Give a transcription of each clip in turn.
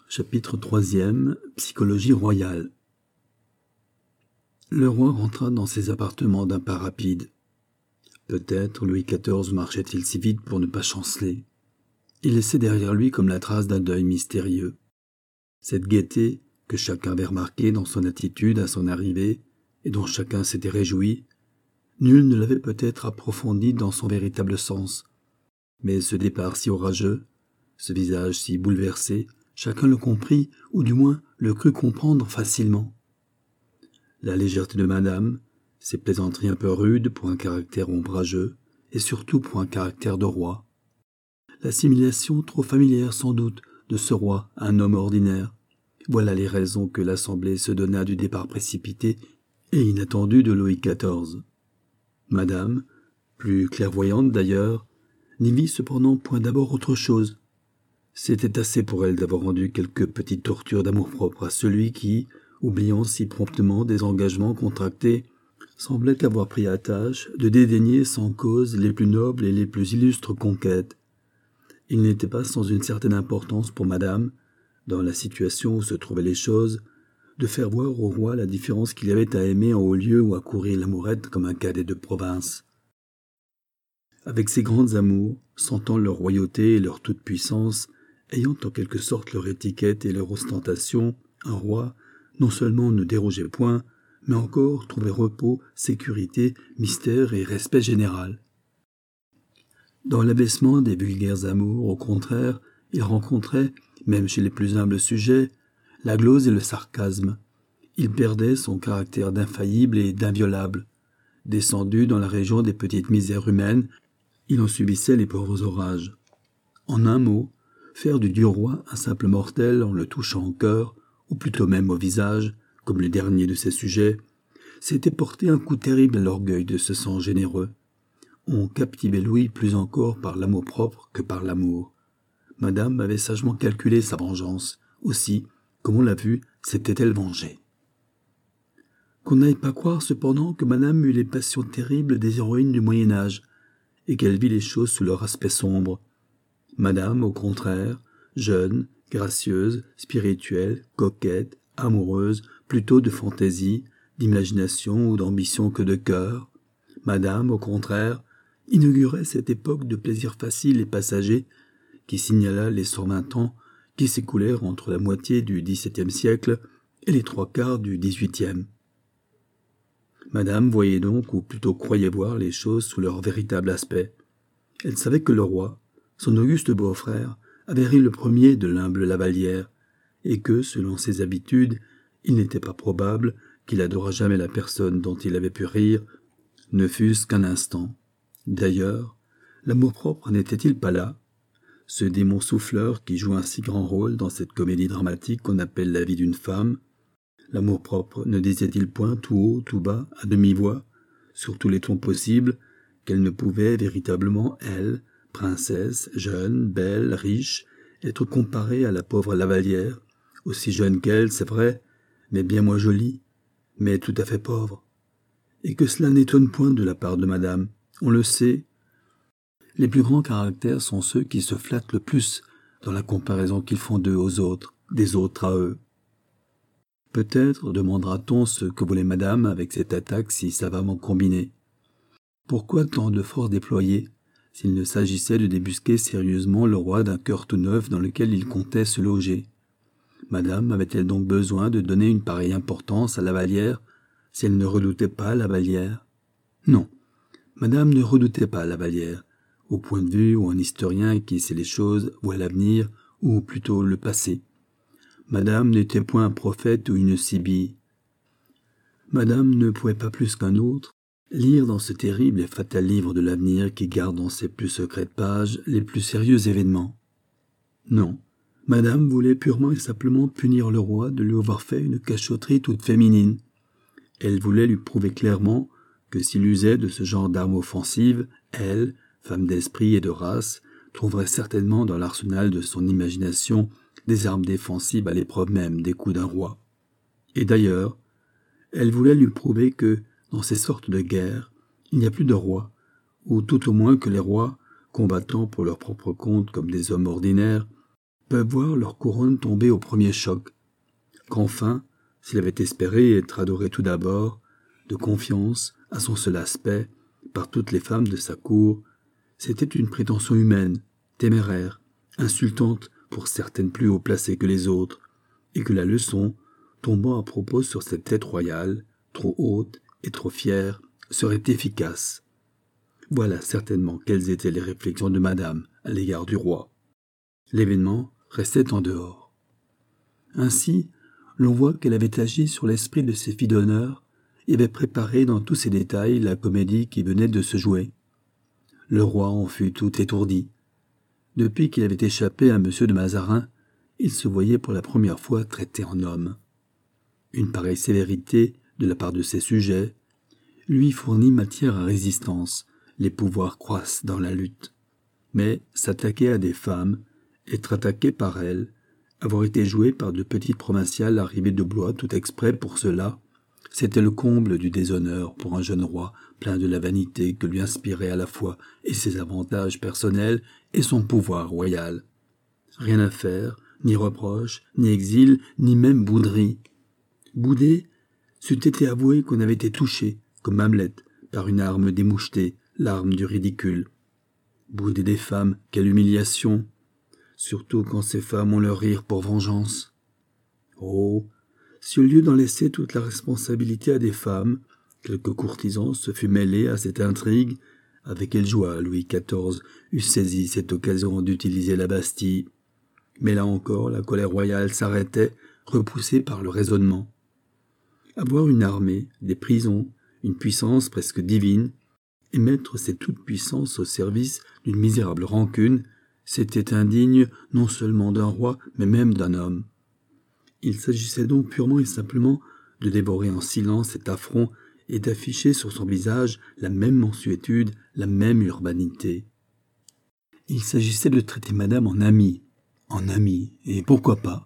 Chapitre 3e. Psychologie royale. Le roi rentra dans ses appartements d'un pas rapide. Peut-être Louis XIV marchait-il si vite pour ne pas chanceler. Il laissait derrière lui comme la trace d'un deuil mystérieux. Cette gaieté, que chacun avait remarquée dans son attitude à son arrivée, et dont chacun s'était réjoui, nul ne l'avait peut-être approfondie dans son véritable sens. Mais ce départ si orageux, ce visage si bouleversé, chacun le comprit, ou du moins le crut comprendre facilement. La légèreté de madame, ses plaisanteries un peu rudes pour un caractère ombrageux, et surtout pour un caractère de roi. L'assimilation trop familière sans doute de ce roi à un homme ordinaire. Voilà les raisons que l'Assemblée se donna du départ précipité et inattendu de Louis XIV. Madame, plus clairvoyante d'ailleurs, n'y vit cependant point d'abord autre chose. C'était assez pour elle d'avoir rendu quelques petites tortures d'amour-propre à celui qui, oubliant si promptement des engagements contractés, semblait avoir pris à tâche de dédaigner sans cause les plus nobles et les plus illustres conquêtes. Il n'était pas sans une certaine importance pour madame, dans la situation où se trouvaient les choses, de faire voir au roi la différence qu'il y avait à aimer en haut lieu ou à courir l'amourette comme un cadet de province. Avec ses grandes amours, sentant leur royauté et leur toute-puissance, ayant en quelque sorte leur étiquette et leur ostentation, un roi, non seulement ne dérogeait point, mais encore trouvait repos, sécurité, mystère et respect général. Dans l'abaissement des vulgaires amours, au contraire, il rencontrait, même chez les plus humbles sujets, la glose et le sarcasme. Il perdait son caractère d'infaillible et d'inviolable. Descendu dans la région des petites misères humaines, il en subissait les pauvres orages. En un mot, faire du dieu roi un simple mortel en le touchant au cœur, ou plutôt même au visage, comme le dernier de ses sujets, c'était porter un coup terrible à l'orgueil de ce sang généreux. On captivait Louis plus encore par l'amour-propre que par l'amour. Madame avait sagement calculé sa vengeance. Aussi, comme on l'a vu, s'était-elle vengée. Qu'on n'aille pas croire cependant que madame eut les passions terribles des héroïnes du Moyen-Âge, et qu'elle vit les choses sous leur aspect sombre. Madame, au contraire, jeune, gracieuse, spirituelle, coquette, amoureuse, plutôt de fantaisie, d'imagination ou d'ambition que de cœur. Madame, au contraire, inaugurait cette époque de plaisirs faciles et passagers qui signala les 120 ans qui s'écoulèrent entre la moitié du XVIIe siècle et les 3/4 du XVIIIe. Madame voyait donc, ou plutôt croyait voir, les choses sous leur véritable aspect. Elle savait que le roi, son auguste beau-frère, avait ri le premier de l'humble Lavallière, et que, selon ses habitudes, il n'était pas probable qu'il adorât jamais la personne dont il avait pu rire, ne fût-ce qu'un instant. D'ailleurs, l'amour-propre n'était-il pas là, ce démon souffleur qui joue un si grand rôle dans cette comédie dramatique qu'on appelle la vie d'une femme? L'amour-propre ne disait-il point tout haut, tout bas, à demi-voix, sur tous les tons possibles, qu'elle ne pouvait véritablement, elle, princesse, jeune, belle, riche, être comparée à la pauvre Lavallière, aussi jeune qu'elle, c'est vrai, mais bien moins jolie, mais tout à fait pauvre. Et que cela n'étonne point de la part de madame, on le sait. Les plus grands caractères sont ceux qui se flattent le plus dans la comparaison qu'ils font d'eux aux autres, des autres à eux. Peut-être demandera-t-on ce que voulait madame avec cette attaque si savamment combinée. Pourquoi tant de force déployée, s'il ne s'agissait de débusquer sérieusement le roi d'un cœur tout neuf dans lequel il comptait se loger? Madame avait-elle donc besoin de donner une pareille importance à Lavallière, si elle ne redoutait pas Lavallière? Non, madame ne redoutait pas Lavallière, au point de vue où un historien qui sait les choses voit l'avenir, ou plutôt le passé. Madame n'était point un prophète ou une sibylle. Madame ne pouvait pas plus qu'un autre lire dans ce terrible et fatal livre de l'avenir qui garde dans ses plus secrètes pages les plus sérieux événements. Non, madame voulait purement et simplement punir le roi de lui avoir fait une cachotterie toute féminine. Elle voulait lui prouver clairement que s'il usait de ce genre d'armes offensives, elle, femme d'esprit et de race, trouverait certainement dans l'arsenal de son imagination des armes défensives à l'épreuve même des coups d'un roi. Et d'ailleurs, elle voulait lui prouver que, dans ces sortes de guerres, il n'y a plus de rois, ou tout au moins que les rois, combattant pour leur propre compte comme des hommes ordinaires, peuvent voir leur couronne tomber au premier choc, qu'enfin, s'il avait espéré être adoré tout d'abord, de confiance à son seul aspect, par toutes les femmes de sa cour, c'était une prétention humaine, téméraire, insultante pour certaines plus haut placées que les autres, et que la leçon, tombant à propos sur cette tête royale, trop haute et trop fière, serait efficace. Voilà certainement quelles étaient les réflexions de madame à l'égard du roi. L'événement restait en dehors. Ainsi, l'on voit qu'elle avait agi sur l'esprit de ses filles d'honneur et avait préparé dans tous ses détails la comédie qui venait de se jouer. Le roi en fut tout étourdi. Depuis qu'il avait échappé à M. de Mazarin, il se voyait pour la première fois traité en homme. Une pareille sévérité de la part de ses sujets lui fournit matière à résistance. Les pouvoirs croissent dans la lutte. Mais s'attaquer à des femmes, être attaqué par elles, avoir été joué par de petites provinciales arrivées de Blois tout exprès pour cela, c'était le comble du déshonneur pour un jeune roi plein de la vanité que lui inspiraient à la fois et ses avantages personnels et son pouvoir royal. Rien à faire, ni reproche, ni exil, ni même bouderie. Bouder, c'eût été avouer qu'on avait été touché, comme Hamlet, par une arme démouchetée, l'arme du ridicule. Bouder des femmes, quelle humiliation! Surtout quand ces femmes ont leur rire pour vengeance. Oh, si au lieu d'en laisser toute la responsabilité à des femmes, quelques courtisans se fût mêlés à cette intrigue, avec quelle joie Louis XIV eût saisi cette occasion d'utiliser la Bastille. Mais là encore, la colère royale s'arrêtait, repoussée par le raisonnement. Avoir une armée, des prisons, une puissance presque divine, et mettre cette toute-puissance au service d'une misérable rancune, c'était indigne non seulement d'un roi, mais même d'un homme. Il s'agissait donc purement et simplement de dévorer en silence cet affront et d'afficher sur son visage la même mansuétude, la même urbanité. Il s'agissait de traiter madame en amie, et pourquoi pas?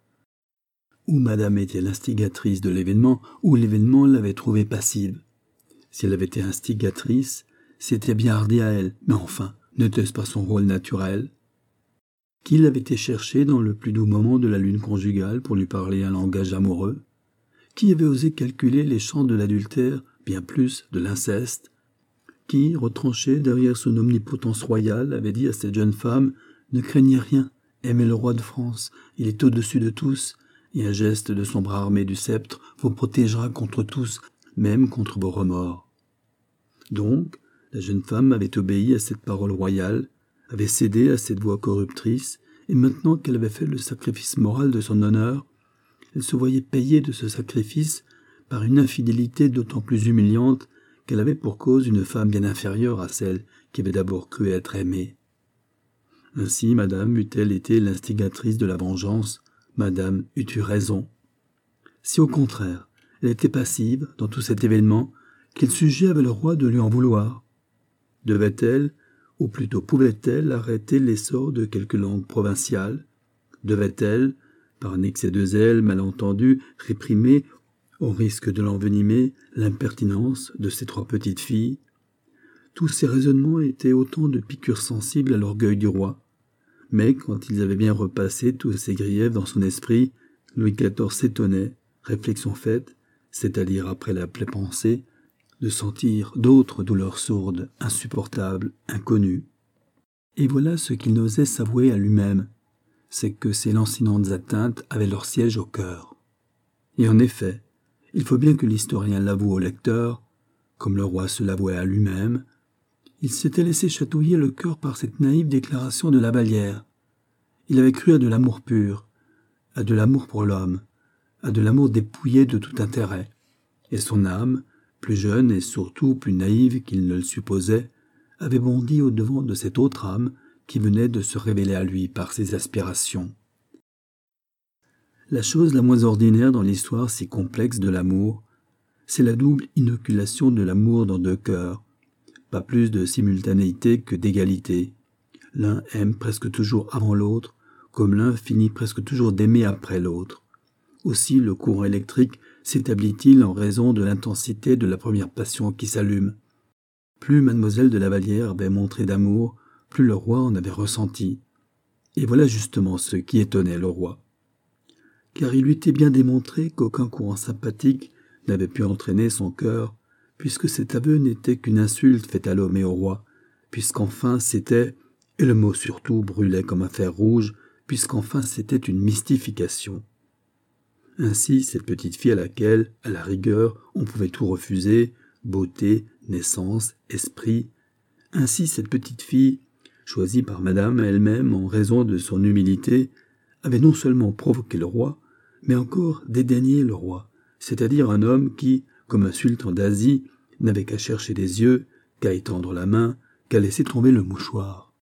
Ou madame était l'instigatrice de l'événement, ou l'événement l'avait trouvée passive. Si elle avait été instigatrice, c'était bien hardi à elle, mais enfin, n'était-ce pas son rôle naturel? Qui l'avait été chercher dans le plus doux moment de la lune conjugale pour lui parler un langage amoureux? Qui avait osé calculer les champs de l'adultère, bien plus de l'inceste? Qui, retranché derrière son omnipotence royale, avait dit à cette jeune femme « Ne craignez rien, aimez le roi de France, il est au-dessus de tous, et un geste de son bras armé du sceptre vous protégera contre tous, même contre vos remords. » Donc, la jeune femme avait obéi à cette parole royale, avait cédé à cette voix corruptrice, et maintenant qu'elle avait fait le sacrifice moral de son honneur, elle se voyait payer de ce sacrifice par une infidélité d'autant plus humiliante qu'elle avait pour cause une femme bien inférieure à celle qui avait d'abord cru être aimée. Ainsi, madame eût-elle été l'instigatrice de la vengeance, madame eût eu raison. Si au contraire, elle était passive dans tout cet événement, quel sujet avait le roi de lui en vouloir? Devait-elle, ou plutôt pouvait-elle, arrêter l'essor de quelques langues provinciales? Devait-elle, par un excès de zèle mal entendu, réprimer, au risque de l'envenimer, l'impertinence de ces trois petites filles? Tous ces raisonnements étaient autant de piqûres sensibles à l'orgueil du roi. Mais quand ils avaient bien repassé tous ces griefs dans son esprit, Louis XIV s'étonnait, réflexion faite, c'est-à-dire après la plaie pensée, de sentir d'autres douleurs sourdes, insupportables, inconnues. Et voilà ce qu'il n'osait s'avouer à lui-même, c'est que ces lancinantes atteintes avaient leur siège au cœur. Et en effet, il faut bien que l'historien l'avoue au lecteur, comme le roi se l'avouait à lui-même, il s'était laissé chatouiller le cœur par cette naïve déclaration de la Vallière. Il avait cru à de l'amour pur, à de l'amour pour l'homme, à de l'amour dépouillé de tout intérêt, et son âme, plus jeune et surtout plus naïve qu'il ne le supposait, avait bondi au-devant de cette autre âme qui venait de se révéler à lui par ses aspirations. La chose la moins ordinaire dans l'histoire si complexe de l'amour, c'est la double inoculation de l'amour dans deux cœurs, pas plus de simultanéité que d'égalité. L'un aime presque toujours avant l'autre, comme l'un finit presque toujours d'aimer après l'autre. Aussi le courant électrique s'établit-il en raison de l'intensité de la première passion qui s'allume. Plus mademoiselle de la Vallière avait montré d'amour, plus le roi en avait ressenti. Et voilà justement ce qui étonnait le roi. Car il lui était bien démontré qu'aucun courant sympathique n'avait pu entraîner son cœur, puisque cet aveu n'était qu'une insulte faite à l'homme et au roi, puisqu'enfin c'était, et le mot surtout brûlait comme un fer rouge, puisqu'enfin c'était une mystification. Ainsi, cette petite fille à laquelle, à la rigueur, on pouvait tout refuser, beauté, naissance, esprit, ainsi cette petite fille, choisie par madame elle-même en raison de son humilité, avait non seulement provoqué le roi, mais encore dédaigné le roi, c'est-à-dire un homme qui, comme un sultan d'Asie, n'avait qu'à chercher des yeux, qu'à étendre la main, qu'à laisser tomber le mouchoir.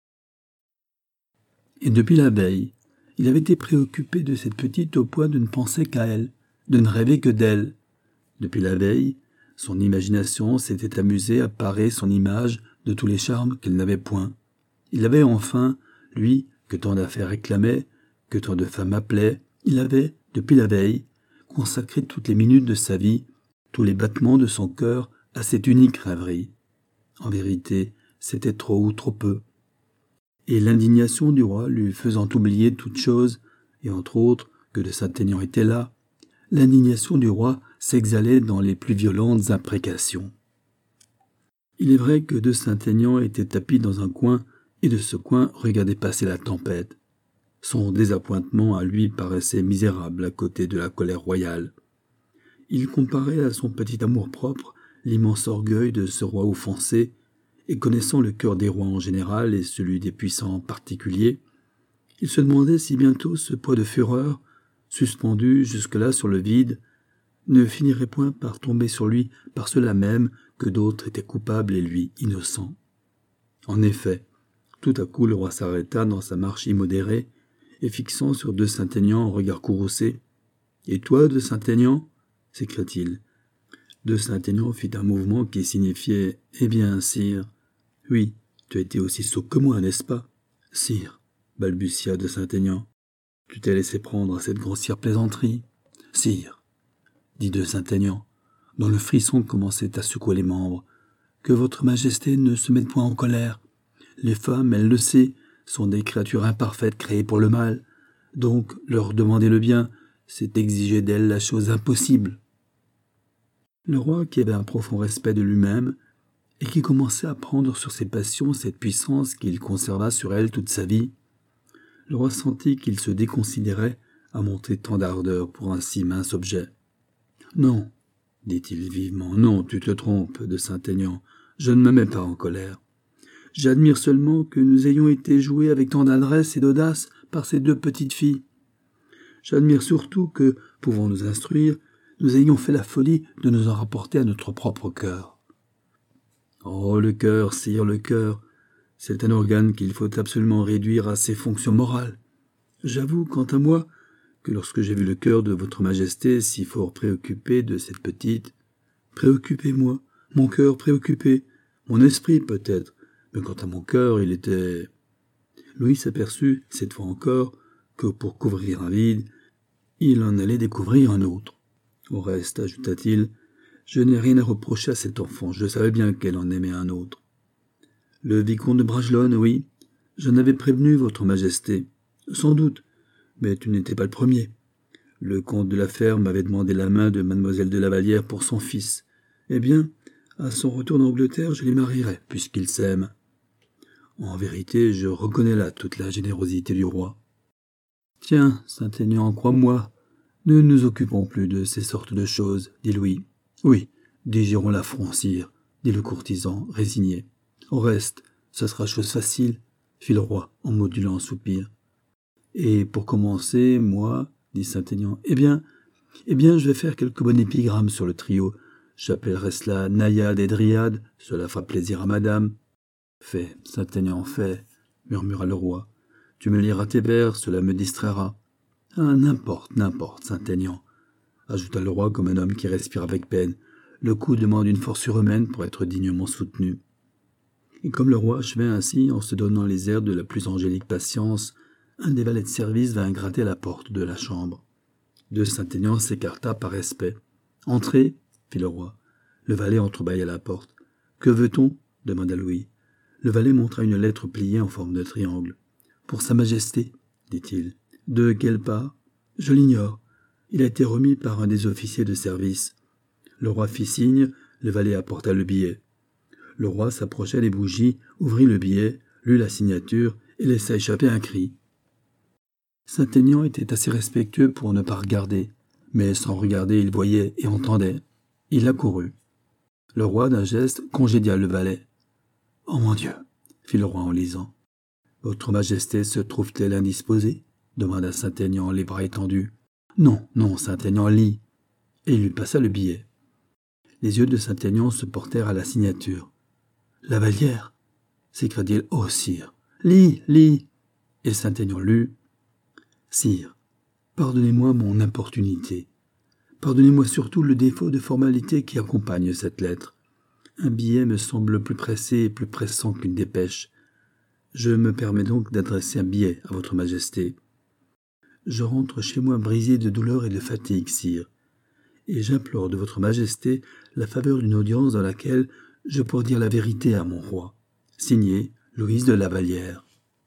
Et depuis la veille, il avait été préoccupé de cette petite au point de ne penser qu'à elle, de ne rêver que d'elle. Depuis la veille, son imagination s'était amusée à parer son image de tous les charmes qu'elle n'avait point. Il avait enfin, lui, que tant d'affaires réclamaient, que tant de femmes appelaient, il avait, depuis la veille, consacré toutes les minutes de sa vie, tous les battements de son cœur à cette unique rêverie. En vérité, c'était trop ou trop peu. Et l'indignation du roi lui faisant oublier toute chose, et entre autres que de Saint-Aignan était là, l'indignation du roi s'exhalait dans les plus violentes imprécations. Il est vrai que de Saint-Aignan était tapi dans un coin, et de ce coin regardait passer la tempête. Son désappointement à lui paraissait misérable à côté de la colère royale. Il comparait à son petit amour-propre l'immense orgueil de ce roi offensé, et connaissant le cœur des rois en général et celui des puissants en particulier, il se demandait si bientôt ce poids de fureur, suspendu jusque-là sur le vide, ne finirait point par tomber sur lui par cela même que d'autres étaient coupables et lui innocent. En effet, tout à coup le roi s'arrêta dans sa marche immodérée, et fixant sur de Saint-Aignan un regard courroucé. « Et toi, de Saint-Aignan » s'écria-t-il. De Saint-Aignan fit un mouvement qui signifiait « Eh bien, sire ». « Oui, tu as été aussi sot que moi, n'est-ce pas ?»« Sire, » balbutia de Saint-Aignan. « Tu t'es laissé prendre à cette grossière plaisanterie ?»« Sire, » dit de Saint-Aignan, dont le frisson commençait à secouer les membres, « que votre majesté ne se mette point en colère. Les femmes, elle le sait, sont des créatures imparfaites créées pour le mal. Donc, leur demander le bien, c'est exiger d'elles la chose impossible. » Le roi, qui avait un profond respect de lui-même, et qui commençait à prendre sur ses passions cette puissance qu'il conserva sur elles toute sa vie, le roi sentit qu'il se déconsidérait à montrer tant d'ardeur pour un si mince objet. « Non, dit-il vivement, non, tu te trompes, de Saint-Aignan, je ne me mets pas en colère. J'admire seulement que nous ayons été joués avec tant d'adresse et d'audace par ces deux petites filles. J'admire surtout que, pouvant nous instruire, nous ayons fait la folie de nous en rapporter à notre propre cœur. Oh, le cœur, sire, le cœur, c'est un organe qu'il faut absolument réduire à ses fonctions morales. J'avoue, quant à moi, que lorsque j'ai vu le cœur de votre majesté si fort préoccupé de cette petite, préoccupé, moi, mon cœur préoccupé, mon esprit peut-être, mais quant à mon cœur, il était... Louis s'aperçut, cette fois encore, que pour couvrir un vide, il en allait découvrir un autre. Au reste, ajouta-t-il, je n'ai rien à reprocher à cette enfant, je savais bien qu'elle en aimait un autre. Le vicomte de Bragelonne, oui, j'en avais prévenu votre majesté, sans doute, mais tu n'étais pas le premier. Le comte de la Ferme m'avait demandé la main de mademoiselle de Lavallière pour son fils. Eh bien, à son retour d'Angleterre, je les marierai, puisqu'ils s'aiment. En vérité, je reconnais là toute la générosité du roi. Tiens, Saint-Aignan, crois-moi, ne nous occupons plus de ces sortes de choses, dit Louis. Oui, digérons l'affront, sire, dit le courtisan, résigné. Au reste, ce sera chose facile, fit le roi, en modulant un soupir. Et pour commencer, moi, dit Saint-Aignan, eh bien, je vais faire quelques bonnes épigrammes sur le trio. J'appellerai cela Naïade et Dryade, cela fera plaisir à madame. Fais, Saint-Aignan, fais, murmura le roi. Tu me liras tes vers, cela me distraira. Ah, n'importe, Saint-Aignan, ajouta le roi comme un homme qui respire avec peine. Le coup demande une force surhumaine pour être dignement soutenu. Et comme le roi achevait ainsi, en se donnant les airs de la plus angélique patience, un des valets de service vint gratter à la porte de la chambre. De Saint-Aignan s'écarta par respect. « Entrez » fit le roi. Le valet entrebâilla la porte. « Que veut-on » demanda Louis. Le valet montra une lettre pliée en forme de triangle. « Pour sa majesté » dit-il. De quelle part? Je l'ignore. Il a été remis par un des officiers de service. Le roi fit signe, le valet apporta le billet. Le roi s'approcha des bougies, ouvrit le billet, lut la signature et laissa échapper un cri. Saint-Aignan était assez respectueux pour ne pas regarder, mais sans regarder il voyait et entendait. Il accourut. Le roi, d'un geste, congédia le valet. « Oh mon Dieu !» fit le roi en lisant. « Votre Majesté se trouve-t-elle indisposée ?» demanda Saint-Aignan, les bras étendus. « Non, non, Saint-Aignan, lis !» Et il lui passa le billet. Les yeux de Saint-Aignan se portèrent à la signature. « La Vallière !» s'écria-t-il. « Oh, sire ! Lis, lis !» Et Saint-Aignan lut. « Sire, pardonnez-moi mon importunité. Pardonnez-moi surtout le défaut de formalité qui accompagne cette lettre. Un billet me semble plus pressé et plus pressant qu'une dépêche. Je me permets donc d'adresser un billet à votre Majesté. Je rentre chez moi brisé de douleur et de fatigue, sire, et j'implore de votre Majesté la faveur d'une audience dans laquelle je pourrai dire la vérité à mon roi. Signé Louise de la Vallière. »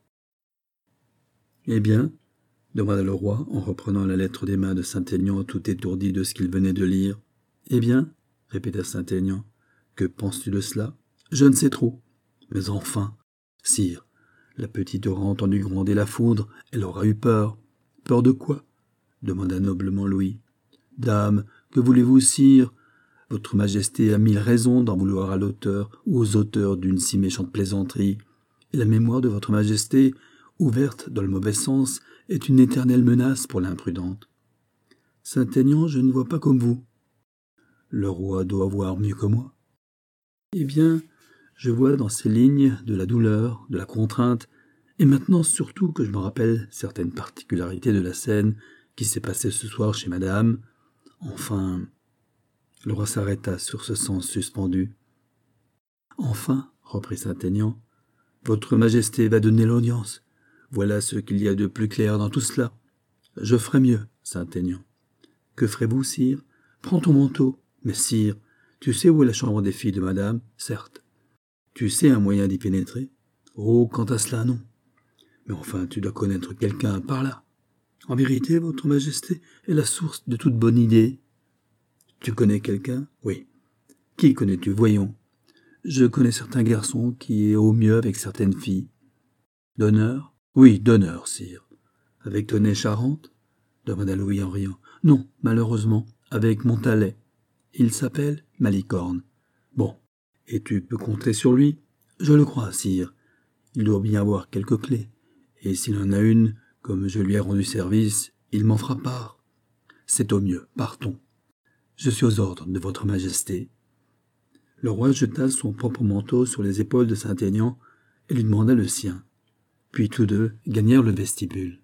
« Eh bien ?» demanda le roi en reprenant la lettre des mains de Saint-Aignan tout étourdi de ce qu'il venait de lire. « Eh bien ?» répéta Saint-Aignan. « Que penses-tu de cela ? Je ne sais trop. Mais enfin, sire, la petite aura entendu gronder la foudre, elle aura eu peur. »« Peur de quoi ?» demanda noblement Louis. « Dame, que voulez-vous, sire ? Votre Majesté a mille raisons d'en vouloir à l'auteur ou aux auteurs d'une si méchante plaisanterie, et la mémoire de votre Majesté, ouverte dans le mauvais sens, est une éternelle menace pour l'imprudente. Saint-Aignan, je ne vois pas comme vous. Le roi doit voir mieux que moi. Eh bien, je vois dans ces lignes de la douleur, de la contrainte, et maintenant surtout que je me rappelle certaines particularités de la scène qui s'est passée ce soir chez madame. Enfin, le roi s'arrêta sur ce sens suspendu. Enfin, reprit Saint-Aignan, votre Majesté va donner l'audience. Voilà ce qu'il y a de plus clair dans tout cela. Je ferai mieux, Saint-Aignan. Que ferez-vous, sire? Prends ton manteau. Mais sire, tu sais où est la chambre des filles de madame? Certes. Tu sais un moyen d'y pénétrer? Oh, quant à cela, non. Mais enfin, tu dois connaître quelqu'un par là. En vérité, votre Majesté est la source de toute bonne idée. Tu connais quelqu'un? Oui. Qui connais-tu? Voyons. Je connais certains garçons qui est au mieux avec certaines filles. D'honneur? Oui, d'honneur, sire. Avec Tonnet-Charente? Demanda Louis en riant. Non, malheureusement, avec Montalet. Il s'appelle Malicorne. Bon, et tu peux compter sur lui? Je le crois, sire. Il doit bien avoir quelques clés. Et s'il en a une, comme je lui ai rendu service, il m'en fera part. C'est au mieux, partons. Je suis aux ordres de votre Majesté. Le roi jeta son propre manteau sur les épaules de Saint-Aignan et lui demanda le sien. Puis tous deux gagnèrent le vestibule.